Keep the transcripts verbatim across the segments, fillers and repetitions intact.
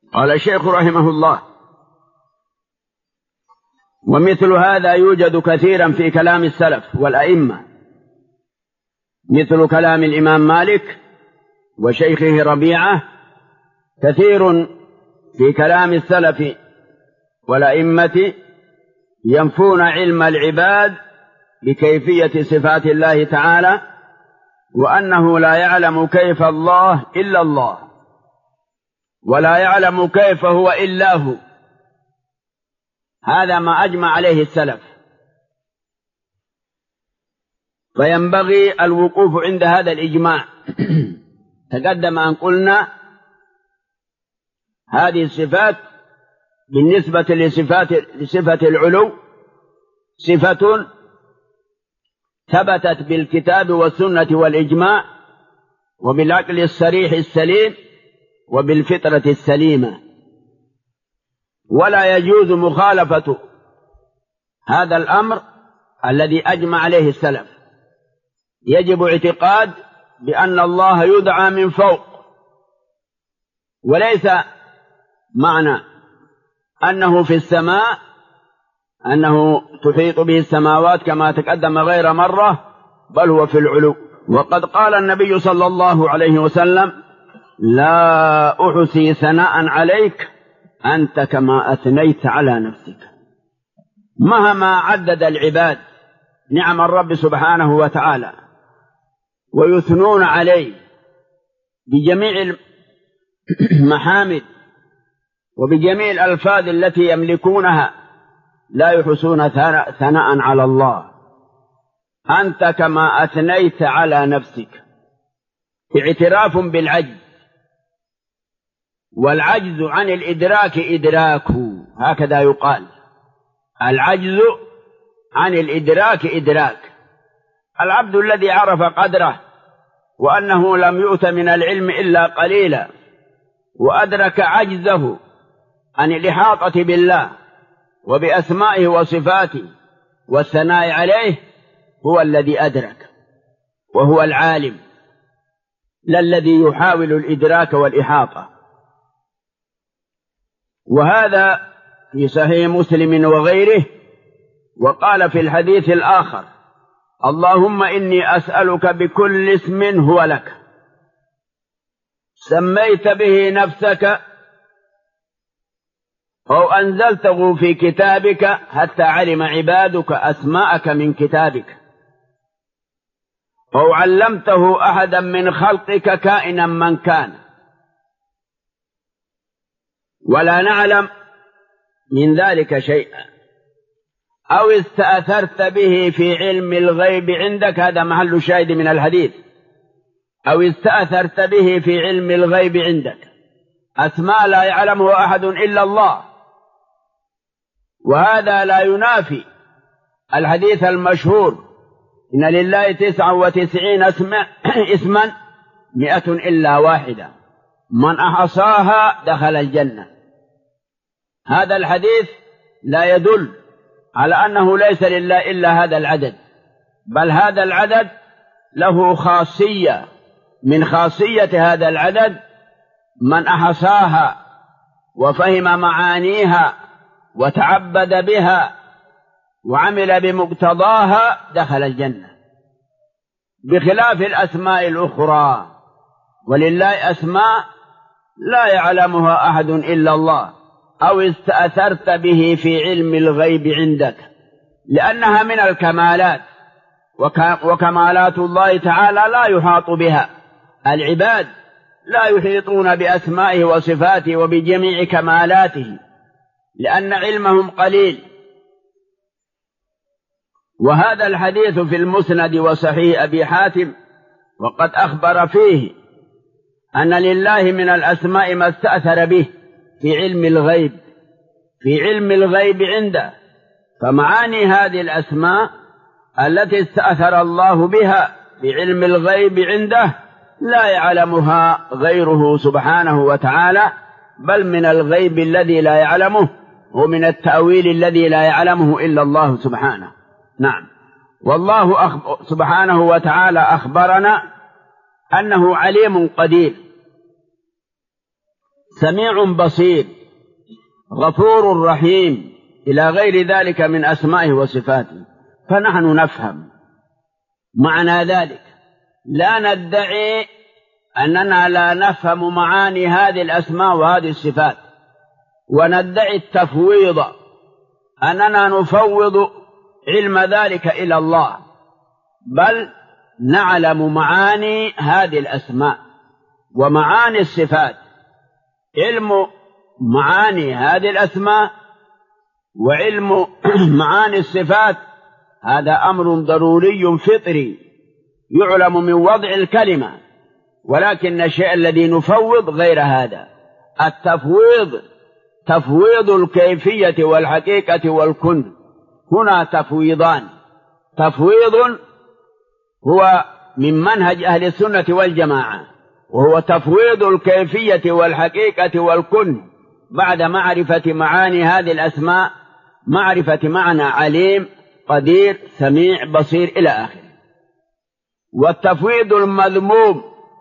قال الشيخ رحمه الله: ومثل هذا يوجد كثيرا في كلام السلف والأئمة، مثل كلام الإمام مالك وشيخه ربيعة، كثير في كلام السلف والأئمة ينفون علم العباد بكيفية صفات الله تعالى، وأنه لا يعلم كيف الله إلا الله، ولا يعلم كيف هو إلا هو. هذا ما أجمع عليه السلف، فينبغي الوقوف عند هذا الإجماع. تقدم أن قلنا هذه الصفات بالنسبة لصفات لصفة العلو صفة ثبتت بالكتاب والسنة والإجماع وبالعقل الصريح السليم وبالفطرة السليمة، ولا يجوز مخالفة هذا الأمر الذي أجمع عليه السلف. يجب اعتقاد بأن الله يدعى من فوق، وليس معنى أنه في السماء أنه تحيط به السماوات كما تقدم غير مرة، بل هو في العلو. وقد قال النبي صلى الله عليه وسلم: لا أحصي ثناء عليك أنت كما أثنيت على نفسك. مهما عدد العباد نعم الرب سبحانه وتعالى ويثنون عليه بجميع المحامد وبجميع الألفاظ التي يملكونها، لا يحصون ثناء على الله. أنت كما أثنيت على نفسك، اعتراف بالعجز، والعجز عن الإدراك إدراكه، هكذا يقال: العجز عن الإدراك إدراك. العبد الذي عرف قدره وأنه لم يؤت من العلم إلا قليلا، وأدرك عجزه عن الإحاطة بالله وبأسمائه وصفاته والثناء عليه، هو الذي أدرك وهو العالم، لا الذي يحاول الإدراك والإحاطة. وهذا في صحيح مسلم وغيره. وقال في الحديث الآخر: اللهم إني أسألك بكل اسم هو لك سميت به نفسك أو أنزلته في كتابك حتى علم عبادك أسماءك من كتابك، أو علمته أحدا من خلقك كائنا من كان، ولا نعلم من ذلك شيئا، أو استأثرت به في علم الغيب عندك. هذا محل شاهد من الحديث: أو استأثرت به في علم الغيب عندك، أسماء لا يعلمه أحد إلا الله. وهذا لا ينافي الحديث المشهور: إن لله تسعة وتسعين اسما مئة إلا واحدة من أحصاها دخل الجنة. هذا الحديث لا يدل على أنه ليس لله إلا هذا العدد، بل هذا العدد له خاصية من خاصية هذا العدد: من أحصاها وفهم معانيها وتعبد بها وعمل بمقتضاها دخل الجنة، بخلاف الأسماء الأخرى. ولله أسماء لا يعلمها أحد إلا الله، أو استأثرت به في علم الغيب عندك، لأنها من الكمالات، وكمالات الله تعالى لا يحاط بها. العباد لا يحيطون بأسمائه وصفاته وبجميع كمالاته، لأن علمهم قليل. وهذا الحديث في المسند وصحيح أبي حاتم، وقد أخبر فيه أن لله من الأسماء ما استأثر به في علم الغيب في علم الغيب عنده. فمعاني هذه الأسماء التي استأثر الله بها في علم الغيب عنده لا يعلمها غيره سبحانه وتعالى، بل من الغيب الذي لا يعلمه، ومن التأويل الذي لا يعلمه إلا الله سبحانه. نعم. والله أخبر سبحانه وتعالى أخبرنا أنه عليم قدير، سميع بصير، غفور رحيم، إلى غير ذلك من أسمائه وصفاته. فنحن نفهم معنى ذلك، لا ندعي أننا لا نفهم معاني هذه الأسماء وهذه الصفات، وندعي التفويض، أننا نفوض علم ذلك إلى الله، بل نعلم معاني هذه الأسماء ومعاني الصفات. علم معاني هذه الأسماء وعلم معاني الصفات هذا أمر ضروري فطري يعلم من وضع الكلمة، ولكن الشيء الذي نفوض غير هذا. التفويض تفويض الكيفية والحقيقة والكن، هنا تفويضان. تفويض هو من منهج أهل السنة والجماعة، وهو تفويض الكيفية والحقيقة والكن بعد معرفة معاني هذه الأسماء، معرفة معنى عليم قدير سميع بصير إلى آخره. والتفويض المذموم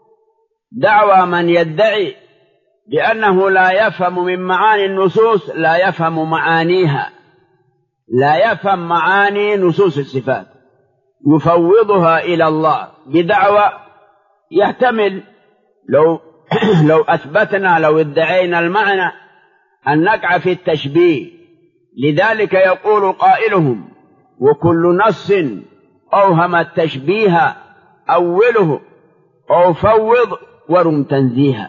دعوى من يدعي بأنه لا يفهم من معاني النصوص، لا يفهم معانيها، لا يفهم معاني نصوص الصفات، يفوضها إلى الله بدعوى يحتمل لو لو أثبتنا لو ادعينا المعنى أن نقع في التشبيه. لذلك يقول قائلهم: وكل نص أوهم التشبيه أوله أو فوض ورم تنزيها.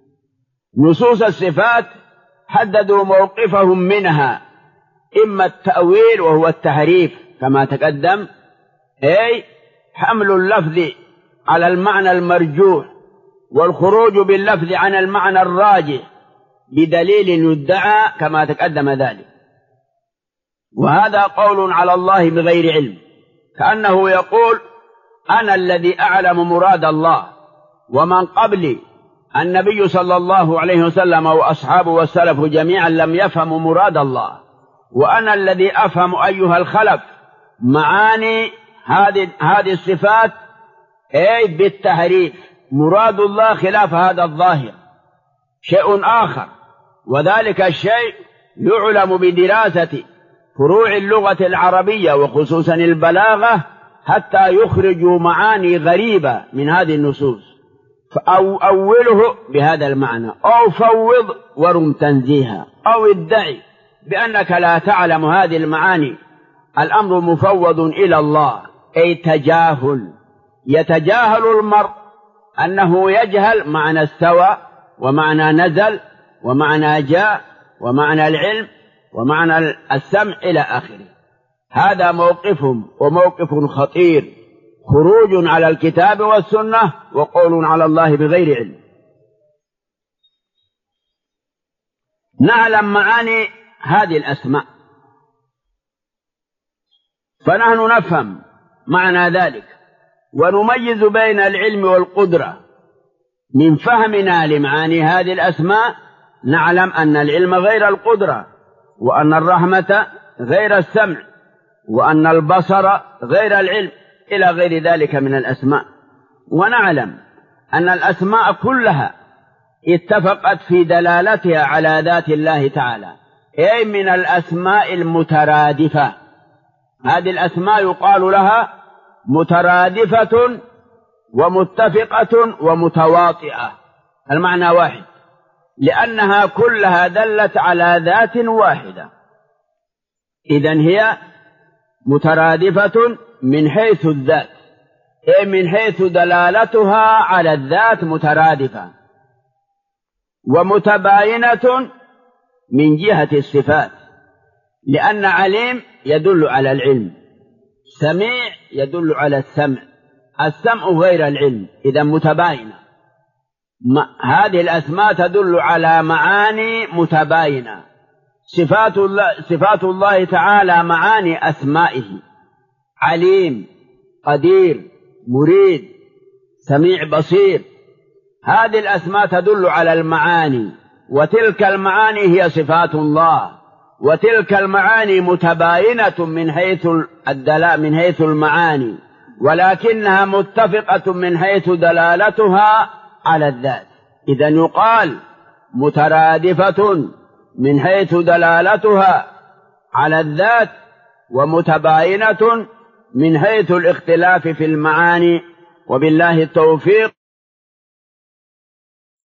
نصوص الصفات حددوا موقفهم منها، إما التأويل وهو التحريف كما تقدم، أي حمل اللفظ على المعنى المرجوح والخروج باللفظ عن المعنى الراجح بدليل يدعى كما تقدم ذلك. وهذا قول على الله بغير علم، كأنه يقول: أنا الذي أعلم مراد الله، ومن قبلي النبي صلى الله عليه وسلم وأصحابه والسلف جميعا لم يفهموا مراد الله، وأنا الذي أفهم أيها الخلف معاني هذه هذه الصفات أي بالتحريف. مراد الله خلاف هذا الظاهر شيء آخر، وذلك الشيء يعلم بدراسة فروع اللغة العربية وخصوصا البلاغة حتى يخرجوا معاني غريبة من هذه النصوص، أو أوله بهذا المعنى، أو فوض ورم تنزيها، أو ادعي بأنك لا تعلم هذه المعاني. الأمر مفوض إلى الله، أي تجاهل. يتجاهل المرء أنه يجهل معنى استوى ومعنى نزل ومعنى جاء ومعنى العلم ومعنى السمع إلى آخره. هذا موقفهم، وموقف خطير، خروج على الكتاب والسنة وقول على الله بغير علم. نعلم معاني هذه الأسماء، فنحن نفهم معنى ذلك ونميز بين العلم والقدرة. من فهمنا لمعاني هذه الأسماء نعلم أن العلم غير القدرة، وأن الرحمة غير السمع، وأن البصر غير العلم، إلى غير ذلك من الأسماء. ونعلم أن الأسماء كلها اتفقت في دلالتها على ذات الله تعالى، أي من الأسماء المترادفة. هذه الأسماء يقال لها مترادفة ومتفقة ومتواطئة، المعنى واحد، لأنها كلها دلت على ذات واحدة. إذن هي مترادفة من حيث الذات، أي من حيث دلالتها على الذات مترادفة، ومتباينة من جهة الصفات، لأن عليم يدل على العلم، سميع يدل على السمع، السمع غير العلم، إذا متباينة. هذه الأسماء تدل على معاني متباينة. صفات الله, صفات الله تعالى معاني أسمائه: عليم، قدير، مريد، سميع، بصير. هذه الأسماء تدل على المعاني، وتلك المعاني هي صفات الله، وتلك المعاني متباينة من حيث الدلاء من حيث المعاني، ولكنها متفقة من حيث دلالتها على الذات. إذن يقال مترادفة من حيث دلالتها على الذات، ومتباينة من حيث الاختلاف في المعاني. وبالله التوفيق.